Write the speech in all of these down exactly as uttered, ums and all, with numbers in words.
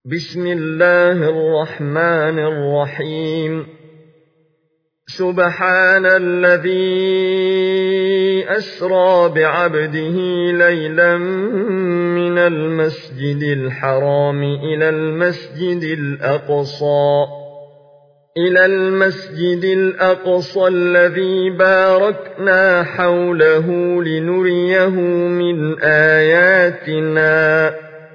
بسم الله الرحمن الرحيم. سبحان الذي أسرى بعبده ليلا من المسجد الحرام إلى المسجد الأقصى إلى المسجد الأقصى الذي باركنا حوله لنريه من آياتنا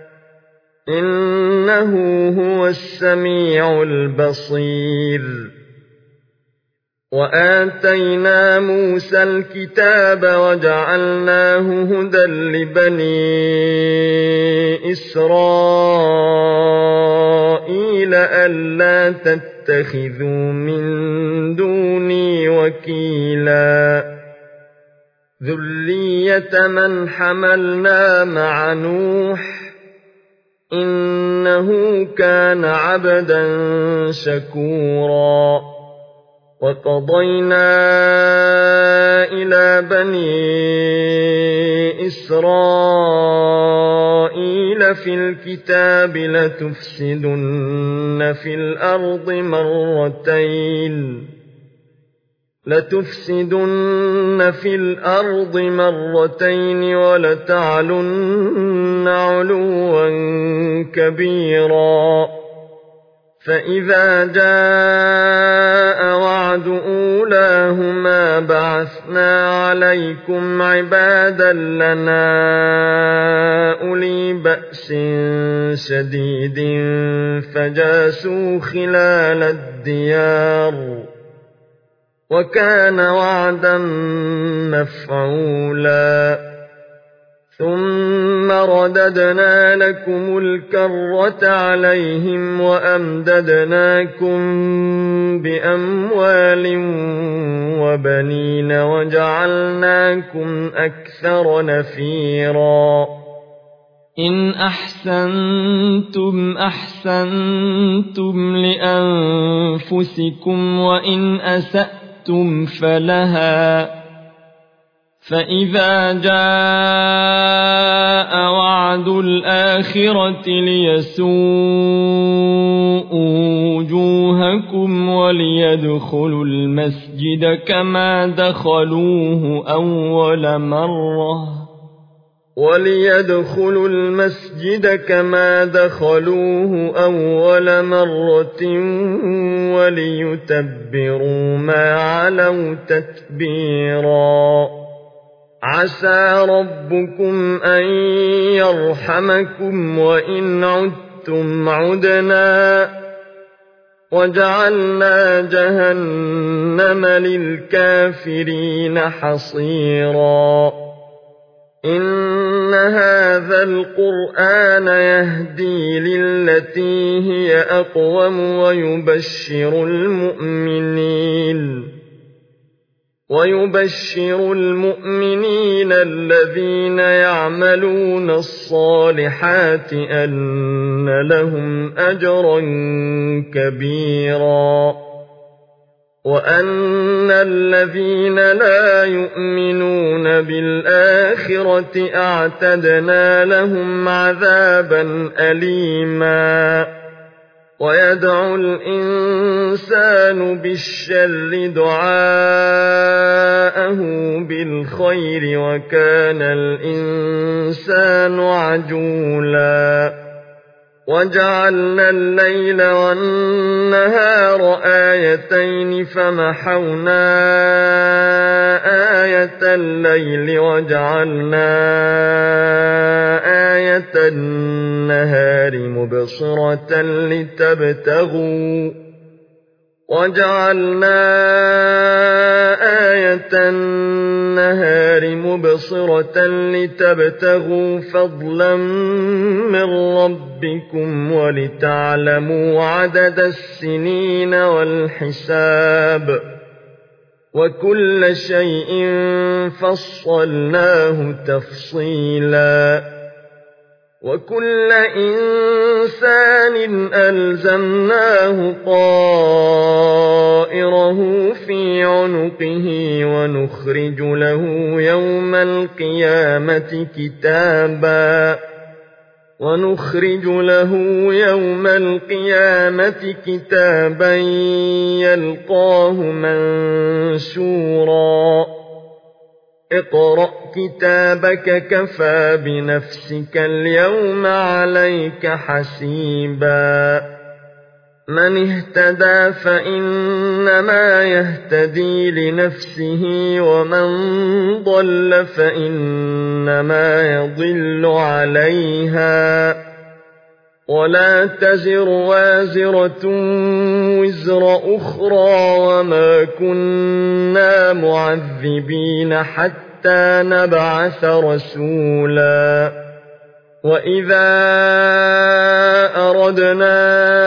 إنه هو السميع البصير. وآتينا موسى الكتاب وجعلناه هدى لبني إسرائيل ألا تتخذوا من دوني وكيلا ذرية من حملنا مع نوح إنه كان عبدا شكورا. وقضينا إلى بني إسرائيل في الكتاب لتفسدن في الأرض مرتين لتفسدن في الأرض مرتين ولتعلن علوا كبيرا. فإذا جاء وعد أولاهما بعثنا عليكم عبادا لنا أولي بأس شديد فجاسوا خلال الديار وكان وعدا مفعولا. ثم رددنا لكم الكرة عليهم وأمددناكم بأموال وبنين وجعلناكم أكثر نفيرا. إن أحسنتم أحسنتم لأنفسكم وإن أسأتم فلها. فإذا جاء وعد الآخرة ليسوءوا وجوهكم وليدخلوا المسجد كما دخلوه أول مرة وليدخلوا المسجد كما دخلوه أول مرة وليتبروا ما علوا تتبيرا. عسى ربكم أن يرحمكم وإن عدتم عدنا وجعلنا جهنم للكافرين حصيرا. إن هذا القرآن يهدي للتي هي أقوم ويبشر المؤمنين ويبشر المؤمنين الذين يعملون الصالحات أن لهم أجرا كبيرا. وأن الذين لا يؤمنون بالآخرة أعتدنا لهم عذابا أليما. ويدعو الإنسان بالشر دعاءه بالخير وكان الإنسان عجولا. وجعلنا الليل والنهار آيتين فمحونا آية الليل وجعلنا آية النهار مبصرة لتبتغوا وجعلنا آية النهار مبصرة لتبتغوا فضلا من ربكم ولتعلموا عدد السنين والحساب وكل شيء فصلناه تفصيلا. وكل إنسان ألزمناه طائره في عنقه ونخرج له يوم القيامة كتابا ونخرج له يوم القيامة كتابا يلقاه منشورا اقرأ كتابك كفى بنفسك اليوم عليك حسيبا من اهتدى فإنما يهتدي لنفسه ومن ضل فإنما يضل عليها ولا تزر وازرة وزر أخرى وما كنا معذبين حتى نبعث رسولا وإذا أردنا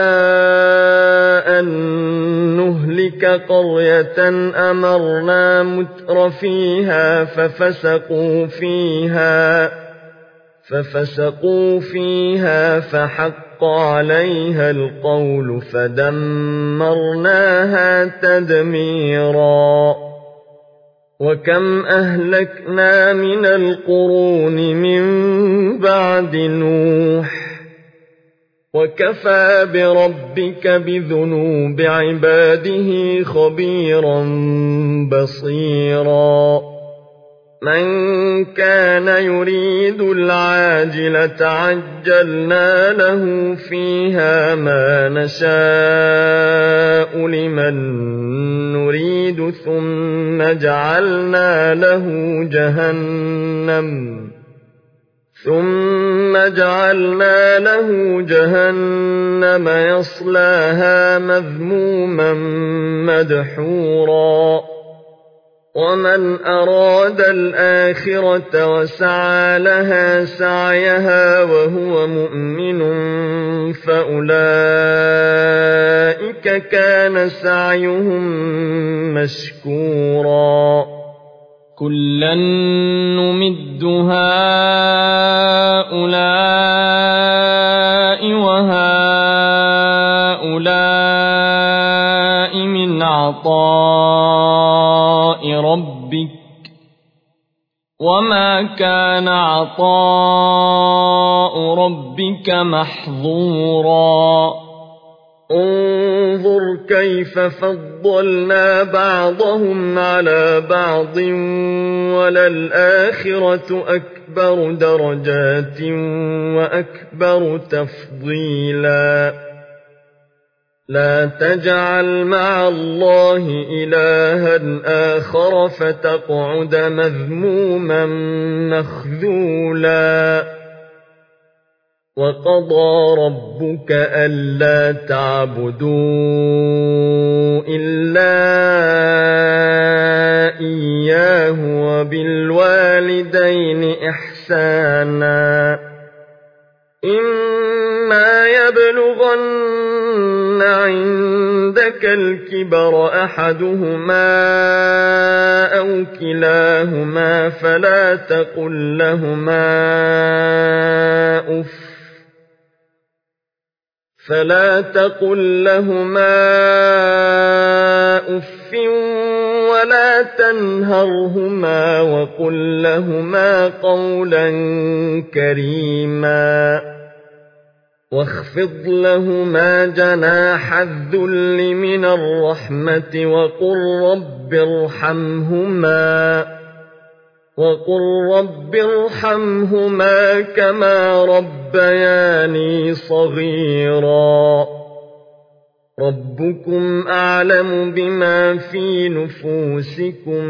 أن نهلك قرية أمرنا متر فيها ففسقوا فيها ففسقوا فيها فحق عليها القول فدمرناها تدميرا وكم أهلكنا من القرون من بعد نوح وكفى بربك بذنوب عباده خبيرا بصيرا من كان يريد العاجلة عجلنا له فيها ما نشاء لمن نريد ثم جعلنا له جهنم ثم جعلنا له جهنم يصلاها مذموما مدحورا ومن أراد الآخرة وسعى لها سعيها وهو مؤمن فأولئك كان سعيهم مشكورا كلا نمد هؤلاء وهؤلاء من عطاء ربك وما كان عطاء ربك محظورا انظر كيف فضلنا بعضهم على بعض وللآخرة أكبر درجات وأكبر تفضيلا لا تجعل مع الله إلها آخر فتقعد مذموما مخذولا وقضى ربك ألا تعبدوا إلا إياه وبالوالدين إحسانا إما يبلغن عندك الكبر أحدهما أو كلاهما فلا تقل لهما أف فلا تقل لهما أف ولا تنهرهما وقل لهما قولا كريما واخفض لهما جناح الذل من الرحمة وقل رب ارحمهما وقل رب ارحمهما كما ربياني صغيرا ربكم أعلم بما في نفوسكم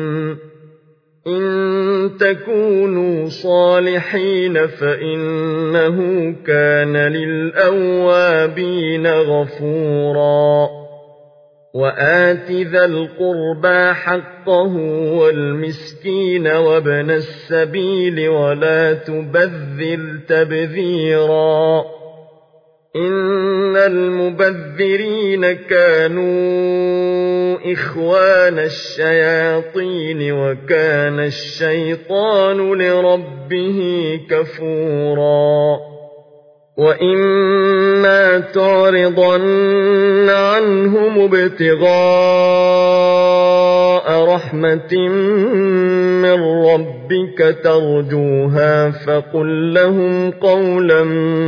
إن تكونوا صالحين فإنه كان للأوابين غفورا وآت ذا القربى حقه والمسكين وابن السبيل ولا تبذر تبذيرا إن المبذرين كانوا إخوان الشياطين وكان الشيطان لربه كفورا وإما فإما تعرضن عنهم ابتغاء رحمة من ربك ترجوها فقل لهم قولا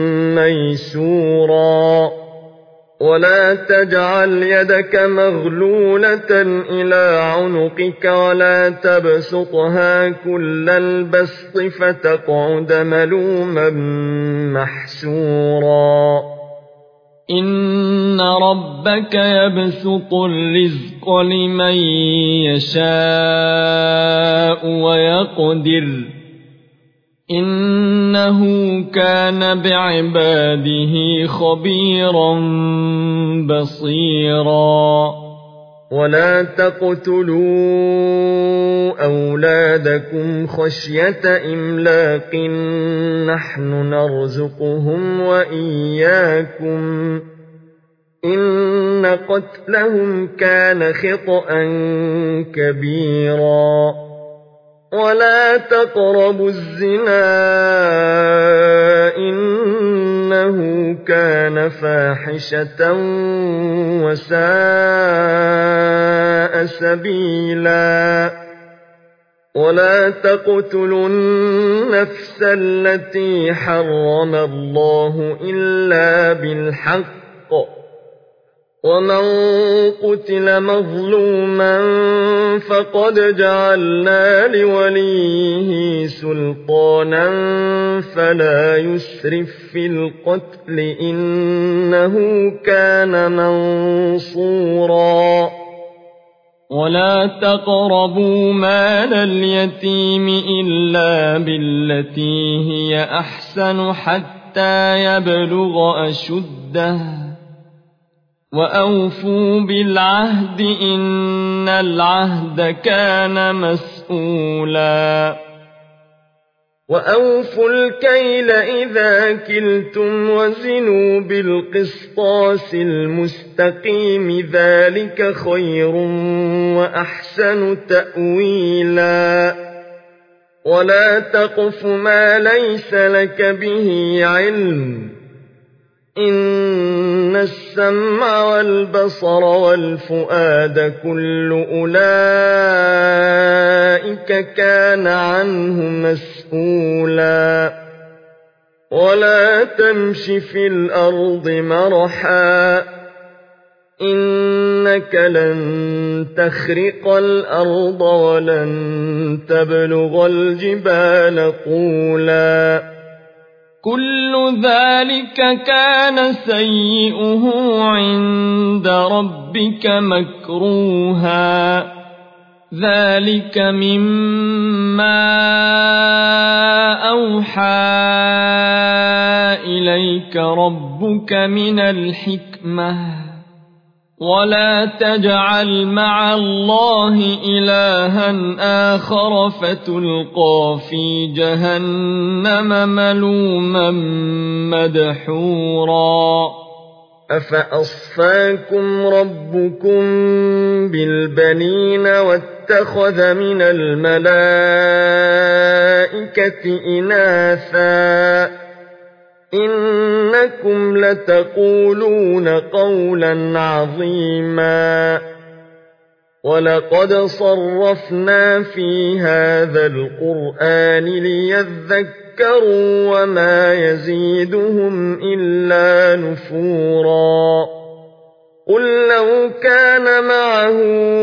ميسورا ولا تجعل يدك مغلولة إلى عنقك ولا تبسطها كل البسط فتقعد ملوما محسورا إن ربك يبسط الرزق لمن يشاء ويقدر إنه كان بعباده خبيرا بصيرا ولا تقتلوا أولادكم خشية إملاق نحن نرزقهم وإياكم إن قتلهم كان خطأ كبيرا ولا تقربوا الزنا إنه كان فاحشة وساء سبيلا ولا تقتلوا النفس التي حرم الله إلا بالحق ومن قتل مظلوما فقد جعلنا لوليه سلطانا فلا يسرف في القتل إنه كان منصورا ولا تقربوا مال اليتيم إلا بالتي هي أحسن حتى يبلغ أشده وأوفوا بالعهد إن العهد كان مسؤولا وأوفوا الكيل إذا كلتم وزنوا بالقسطاس المستقيم ذلك خير وأحسن تأويلا ولا تقف ما ليس لك به علم إن السمع والبصر والفؤاد كل أولئك كان عنه مسؤولا ولا تمش في الأرض مرحا إنك لن تخرق الأرض ولن تبلغ الجبال طولا كل ذلك كان سيئه عند ربك مكروها ذلك مما أوحى إليك ربك من الحكمة ولا تجعل مع الله إلها آخر فتلقى في جهنم ملوما مدحورا أفأصفاكم ربكم بالبنين واتخذ من الملائكة إناثا إنكم لتقولون قولا عظيما ولقد صرفنا في هذا القرآن ليذكروا وما يزيدهم إلا نفورا قل لو كان معه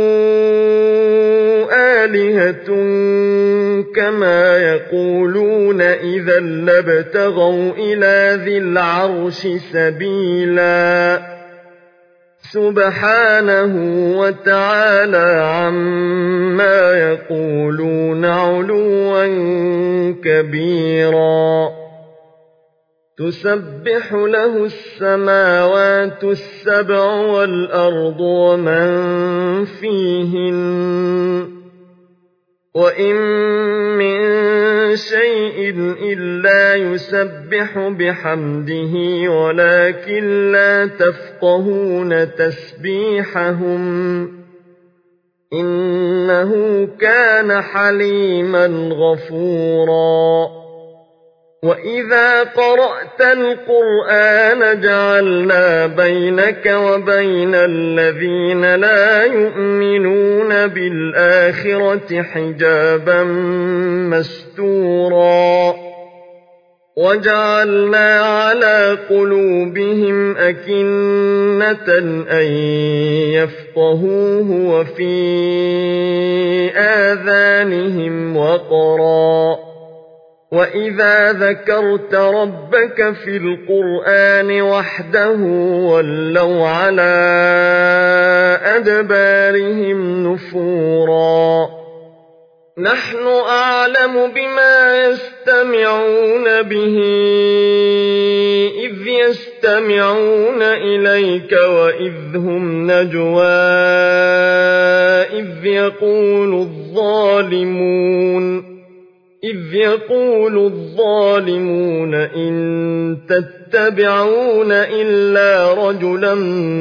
آلهة كما يقولون إذا لابتغوا إلى ذي العرش سبيلا سبحانه وتعالى عما يقولون علوا كبيرا تسبح له السماوات السبع والأرض ومن فيهن وإن من شيء إلا يسبح بحمده ولكن لا تفقهون تسبيحهم إنه كان حليما غفورا وَإِذَا قَرَأْتَ الْقُرْآنَ جَعَلْنَا بَيْنَكَ وَبَيْنَ الَّذِينَ لَا يُؤْمِنُونَ بِالْآخِرَةِ حِجَابًا مَّسْتُورًا وَجَعَلْنَا عَلَىٰ قُلُوبِهِمْ أَكِنَّةً أَن يَفْقَهُوهُ وَفِي آذَانِهِمْ وَقْرًا ۚ وَإِذَا ذَكَرْتَ رَبَّكَ فِي الْقُرْآنِ وَحْدَهُ وَلَّوْا عَلَىٰ أَدْبَارِهِمْ نُفُورًا نَحْنُ أَعْلَمُ بِمَا يَسْتَمِعُونَ بِهِ إِذْ يَسْتَمِعُونَ إِلَيْكَ وَإِذْ هُمْ نَجْوَىٰ إِذْ يَقُولُ الظَّالِمُونَ إذ يقول الظالمون إن تتبعون إلا رجلا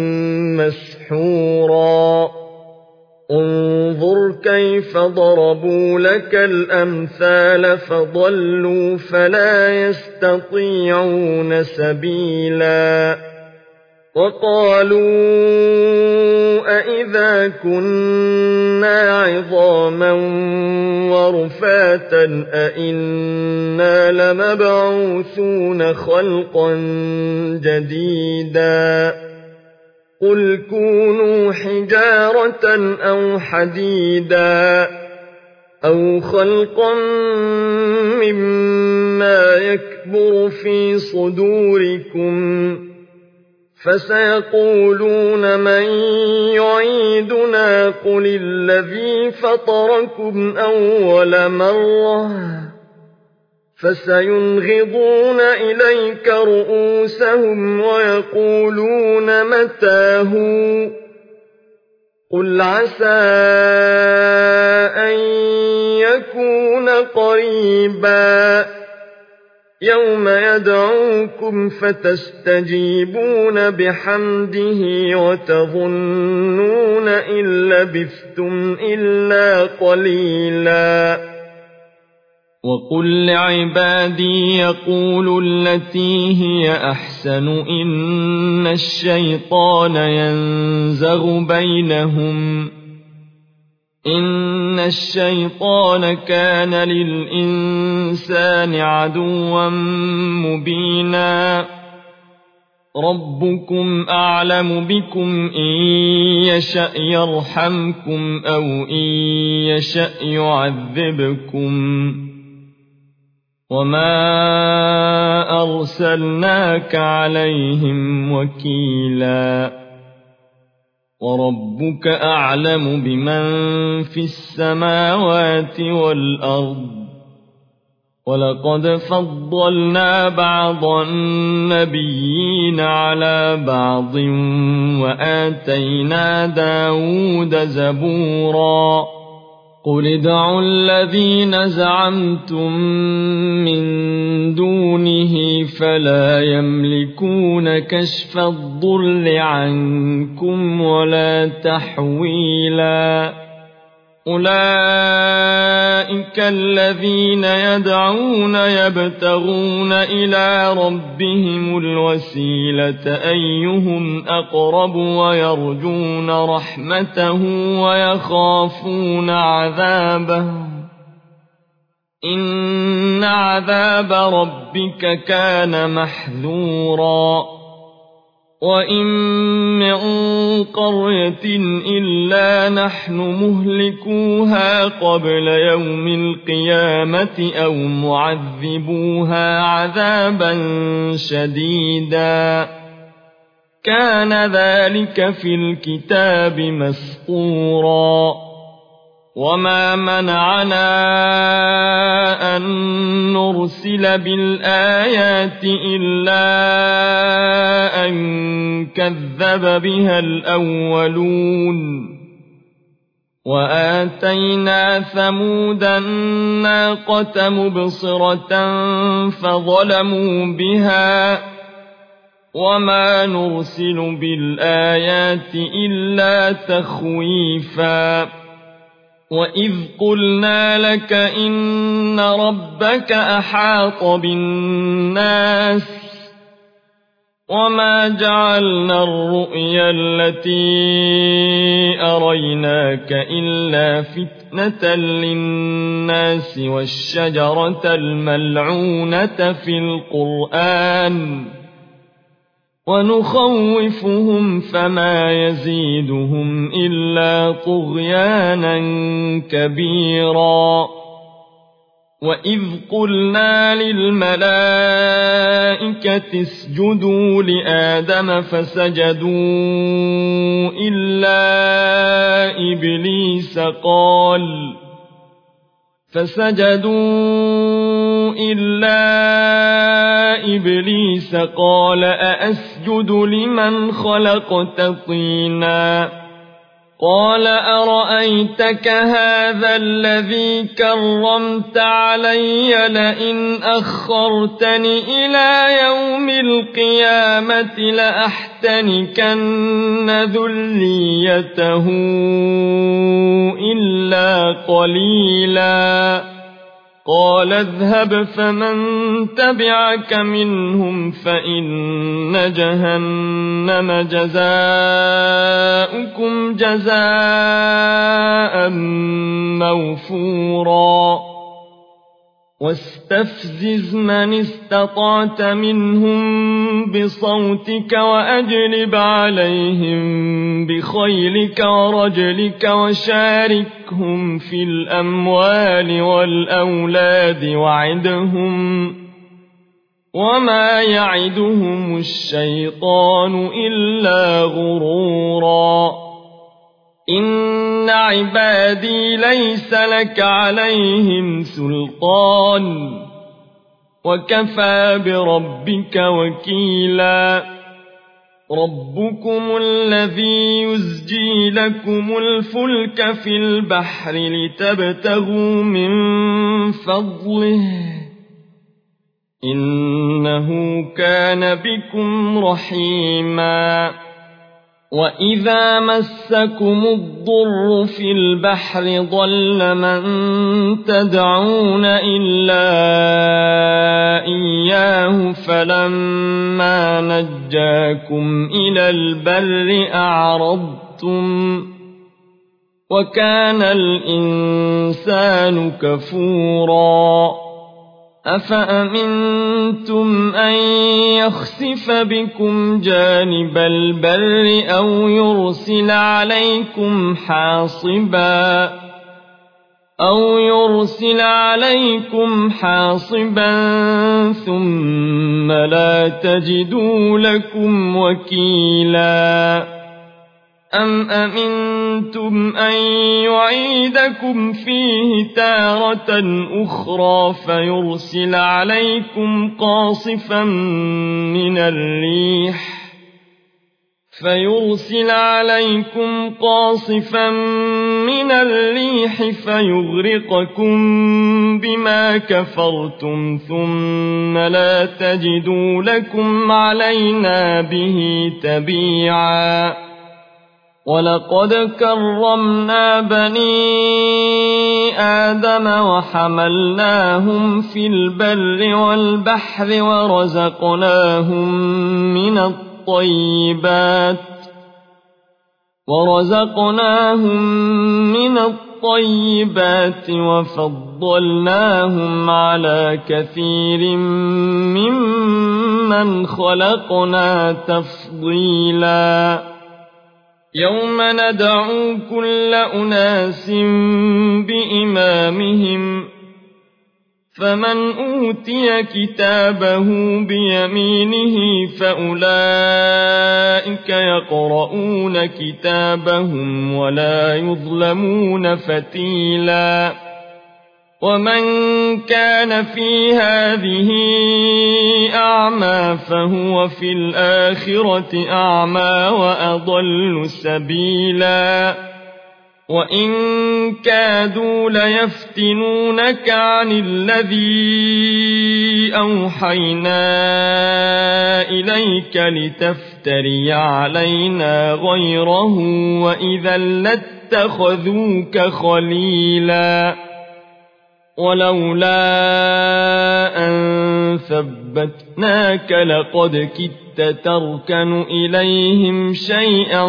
مسحورا انظر كيف ضربوا لك الأمثال فضلوا فلا يستطيعون سبيلا وقالوا أئذا كنا عظاما ورفاتا أئنا لمبعوثون خلقا جديدا قل كونوا حجارة أو حديدا أو خلقا مما يكبر في صدوركم فسيقولون من يعيدنا قل الذي فطركم أول مرة فسينغضون إليك رؤوسهم ويقولون متى هو قل عسى أن يكون قريبا يوم يدعوكم فتستجيبون بحمده وتظنون إن لبثتم إلا قليلا وقل لعبادي يقولوا التي هي أحسن إن الشيطان ينزغ بينهم إن الشيطان كان للإنسان عدوا مبينا ربكم أعلم بكم إن يشأ يرحمكم أو إن يشأ يعذبكم وما أرسلناك عليهم وكيلا وربك أعلم بمن في السماوات والأرض ولقد فضلنا بعض النبيين على بعض وآتينا داود زبورا قل ادعوا الذين زعمتم من دونه فلا يملكون كشف الضر عنكم ولا تحويلا أولئك الذين يدعون يبتغون إلى ربهم الوسيلة أيهم أقرب ويرجون رحمته ويخافون عذابه إن عذاب ربك كان محذورا وإن من قرية إلا نحن مهلكوها قبل يوم القيامة أو معذبوها عذابا شديدا كان ذلك في الكتاب مسطورا وما منعنا أن نرسل بالآيات إلا أن كذب بها الأولون وآتينا ثمود الناقة مبصرة فظلموا بها وما نرسل بالآيات إلا تخويفا وإذ قلنا لك إن ربك أحاط بالناس وما جعلنا الرؤيا التي أريناك إلا فتنة للناس والشجرة الملعونة في القرآن ونخوفهم فما يزيدهم إلا طغيانا كبيرا وإذ قلنا للملائكة اسجدوا لآدم فسجدوا إلا إبليس قال فسجدوا إلا إبليس قال أأسجد لمن خلقت طينا قال أرأيتك هذا الذي كرمت علي لئن أخرتني إلى يوم القيامة لأحتنكن ذريته إلا قليلا قال اذهب فمن تبعك منهم فإن جهنم جزاؤكم جزاء موفورا واستفزز من استطعت منهم بصوتك وأجلب عليهم بخيلك ورجلك وشاركهم في الأموال والأولاد وعدهم وما يعدهم الشيطان إلا غرورا إن عبادي ليس لك عليهم سلطان وكفى بربك وكيلا ربكم الذي يزجي لكم الفلك في البحر لتبتغوا من فضله إنه كان بكم رحيما وإذا مسكم الضر في البحر ضل من تدعون إلا إياه فلما نجاكم إلى البر أعرضتم وكان الإنسان كفورا أفأمنتم أن يخسف بكم جانب البر أو يرسل عليكم حاصبا أو يرسل عليكم حاصبا ثم لا تجدوا لكم وكيلا أم أمنتم أن يعيدكم فيه تارة أخرى فيرسل عليكم قاصفا من الريح فيرسل عليكم قاصفا من الريح فيغرقكم بما كفرتم ثم لا تجدوا لكم علينا به تبيعا ولقد كرمنا بني آدم وحملناهم في البر والبحر ورزقناهم من الطيبات ورزقناهم من الطيبات وفضلناهم على كثير ممن خلقنا تفضيلا يوم ندعو كل أناس بإمامهم فمن أوتي كتابه بيمينه فأولئك يقرؤون كتابهم ولا يظلمون فتيلا ومن كان في هذه أعمى فهو في الآخرة أعمى وأضل سبيلا وإن كادوا ليفتنونك عن الذي أوحينا إليك لتفتري علينا غيره وإذا لاتبعوك لاتخذوك خليلا ولولا أن ثبتناك لقد كدت تركن إليهم شيئا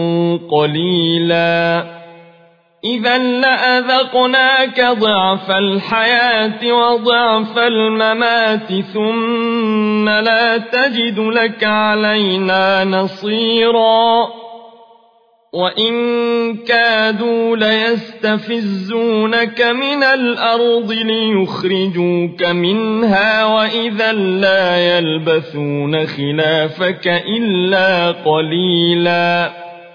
قليلا إذا لأذقناك ضعف الحياة وضعف الممات ثم لا تجد لك علينا نصيرا وإن كادوا ليستفزونك من الأرض ليخرجوك منها وإذا لا يلبثون خلافك إلا قليلا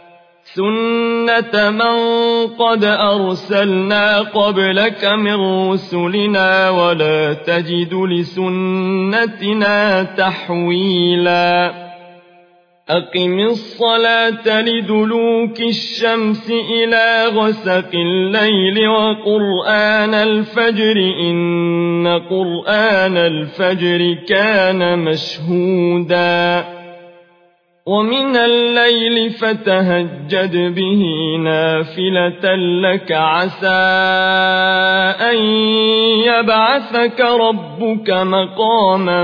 سنة من قد أرسلنا قبلك من رسلنا ولا تجد لسنتنا تحويلا أقم الصلاة لدلوك الشمس إلى غسق الليل وقرآن الفجر إن قرآن الفجر كان مشهودا ومن الليل فتهجد به نافلة لك عسى أن يبعثك ربك مقاما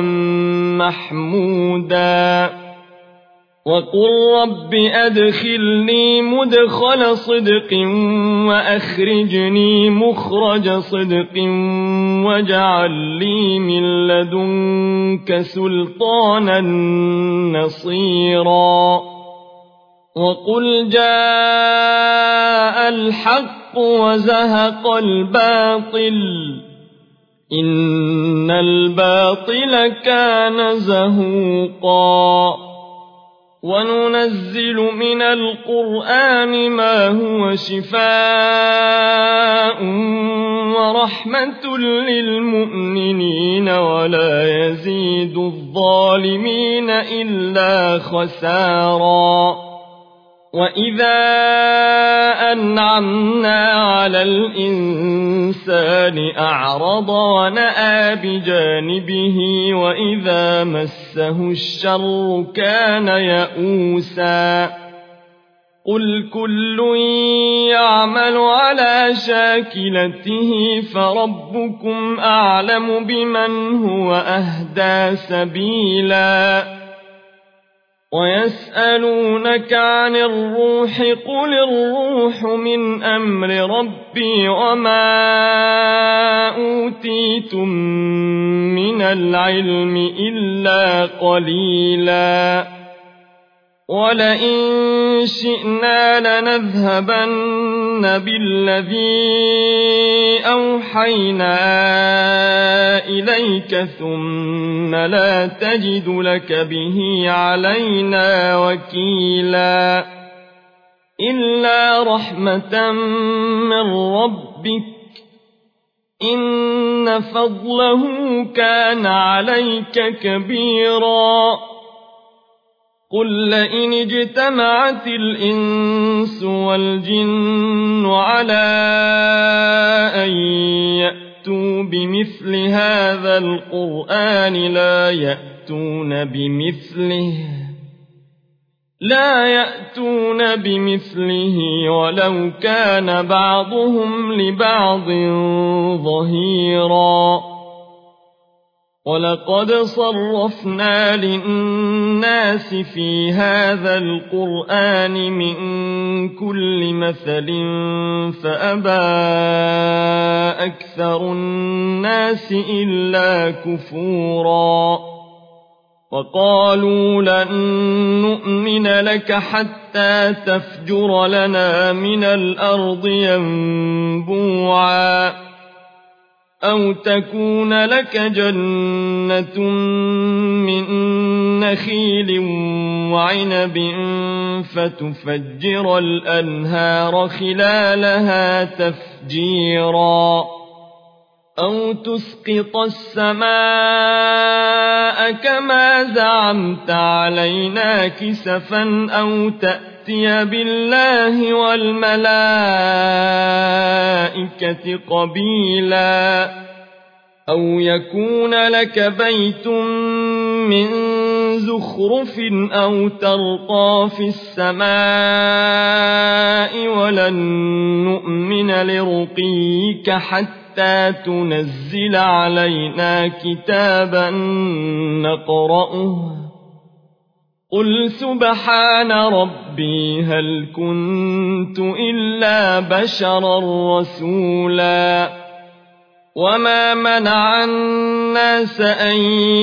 محمودا وقل رب أدخلني مدخل صدق وأخرجني مخرج صدق واجعل لي من لدنك سلطانا نصيرا وقل جاء الحق وزهق الباطل إن الباطل كان زهوقا وننزل من القرآن ما هو شفاء ورحمة للمؤمنين ولا يزيد الظالمين إلا خسارا وإذا أنعمنا على الإنسان أعرض ونأى بجانبه وإذا مسه الشر كان يئوسا قل كل يعمل على شاكلته فربكم أعلم بمن هو أهدى سبيلا ويسألونك عن الروح قل الروح من أمر ربي وما أوتيتم من العلم إلا قليلا ولئن شئنا لنذهبن بالذي أوحينا إليك ثم لا تجد لك به علينا وكيلا إلا رحمة من ربك إن فضله كان عليك كبيرا قل لئن اجتمعت الإنس والجن على أن يأتوا بمثل هذا القرآن لا يأتون بمثله لا يأتون بمثله ولو كان بعضهم لبعض ظهيرا ولقد صرفنا للناس في هذا القرآن من كل مثل فأبى أكثر الناس إلا كفورا وقالوا لن نؤمن لك حتى تفجر لنا من الأرض ينبوعا أو تكون لك جنة من نخيل وعنب فتفجر الأنهار خلالها تفجيرا أو تسقط السماء كما زعمت علينا كسفا أو تأتي بالله والملائكة قبيلا أو يكون لك بيت من زخرف زخرف أو ترقى في السماء ولن نؤمن لرقيك حتى تنزل علينا كتابا نقرأه قل سبحان ربي هل كنت إلا بشرا رسولا وما منع الناس أن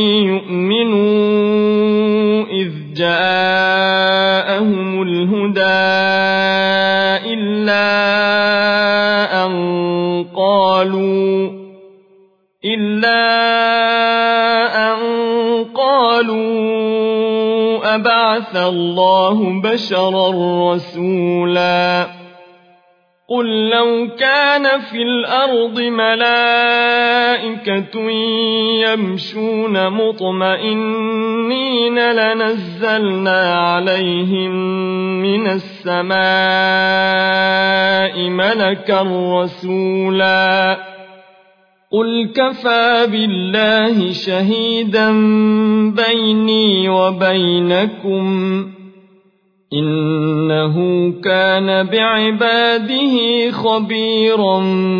يؤمنوا إذ جاءهم الهدى إلا أن قالوا إلا أن قالوا أبعث الله بشرا رسولا قل لو كان في الأرض ملائكة يمشون مطمئنين لنزلنا عليهم من السماء ملكا رسولا قل كفى بالله شهيدا بيني وبينكم إنه كان بعباده خبيرا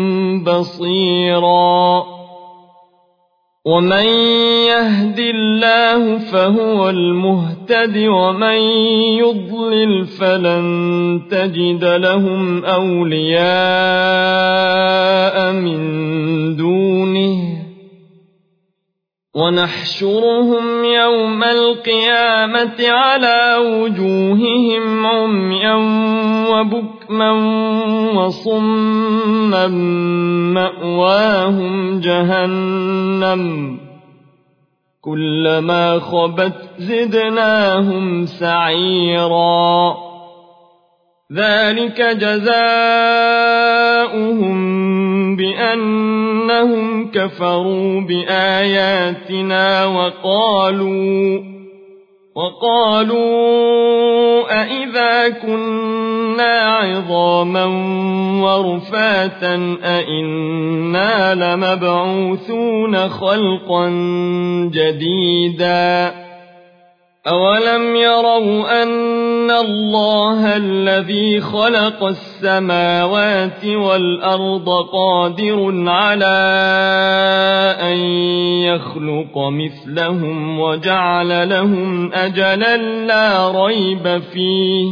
بصيرا ومن يهد الله فهو المهتد ومن يضلل فلن تجد لهم أولياء من دونه ونحشرهم يوم القيامة على وجوههم عميا وبكما وصما مأواهم جهنم كلما خبت زدناهم سعيرا ذلك جزاؤهم بأنهم كفروا بآياتنا وقالوا وقالوا أئذا كنا عظاما ورفاتا أئنا لمبعوثون خلقا جديدا أولم يروا أن الله الذي خلق السماوات والأرض قادر على أن يخلق مثلهم وجعل لهم أجلا لا ريب فيه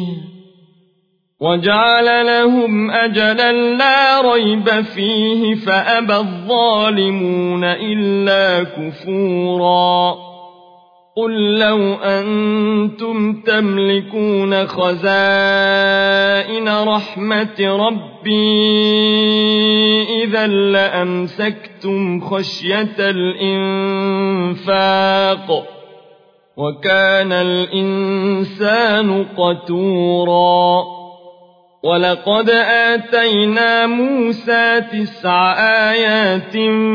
وجعل لهم أجلا لا ريب فيه فأبى الظالمون إلا كفورا قل لو أنتم تملكون خزائن رحمة ربي إذا لأمسكتم خشية الإنفاق وكان الإنسان قتورا ولقد آتينا موسى تسع آيات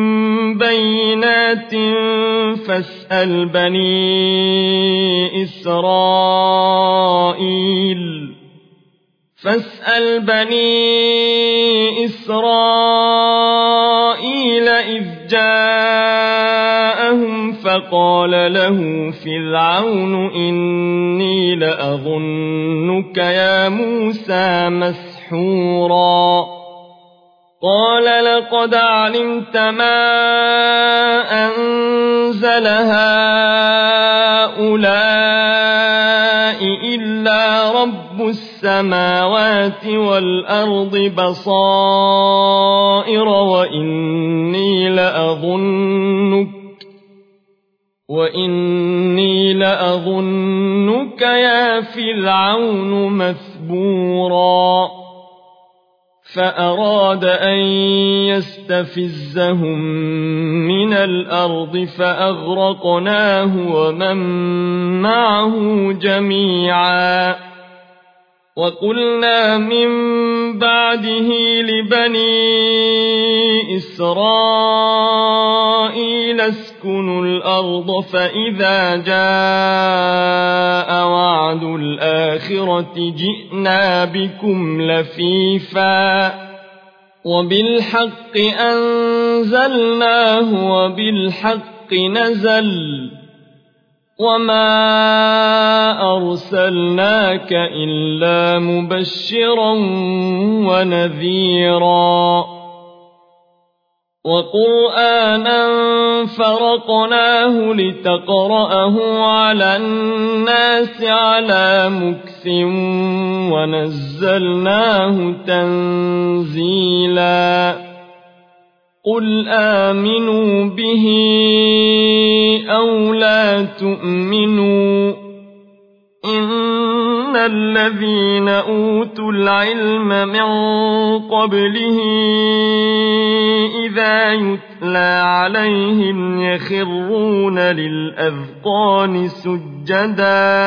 بينات فاسأل بني إسرائيل فاسأل بني إسرائيل إذ جاءهم فقال له فرعون إني لأظنك يا موسى مسحورا قال لقد علمت ما أنزل هؤلاء إلا رب السماوات والأرض بصائر وإني لأظنك وإني لأظنك يا فرعون مثبورا فأراد أن يستفزهم من الأرض فأغرقناه ومن معه جميعا وقلنا من بعده لبني إسرائيل اسكنوا الأرض فإذا جاء وعد الآخرة جئنا بكم لفيفا وبالحق أنزلناه وبالحق نزل وما أرسلناك إلا مبشرا ونذيرا وقرآنا فرقناه لتقرأه على الناس على مكث ونزلناه تنزيلا قل آمنوا به أو لا تؤمنوا إن الذين أوتوا العلم من قبله إذا يتلى عليهم يخرون للأذقان سجدا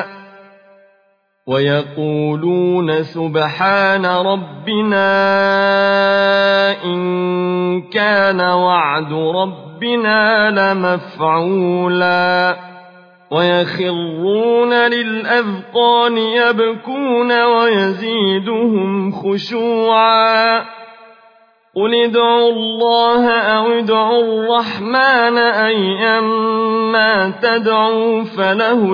ويقولون سبحان ربنا إن كان وعد ربنا لمفعولا ويخرون للأذقان يبكون ويزيدهم خشوعا قل ادعوا الله أو ادعوا الرحمن أيما تدعوا فله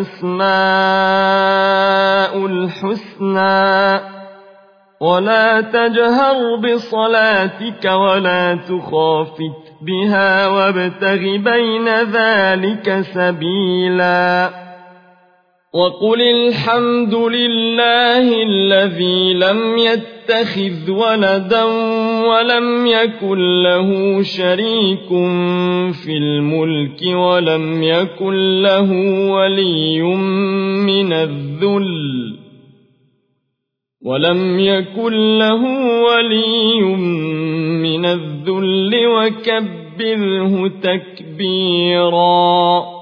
الأسماء الحسنى ولا تجهر بصلاتك ولا تخافت بها وابتغ بين ذلك سبيلا وقل الحمد لله الذي لم يتخذ ولدا ولم يكن له شريك في الملك ولم يكن له ولي من الذل ولم يكن له ولي من الذل وكبره تكبيرا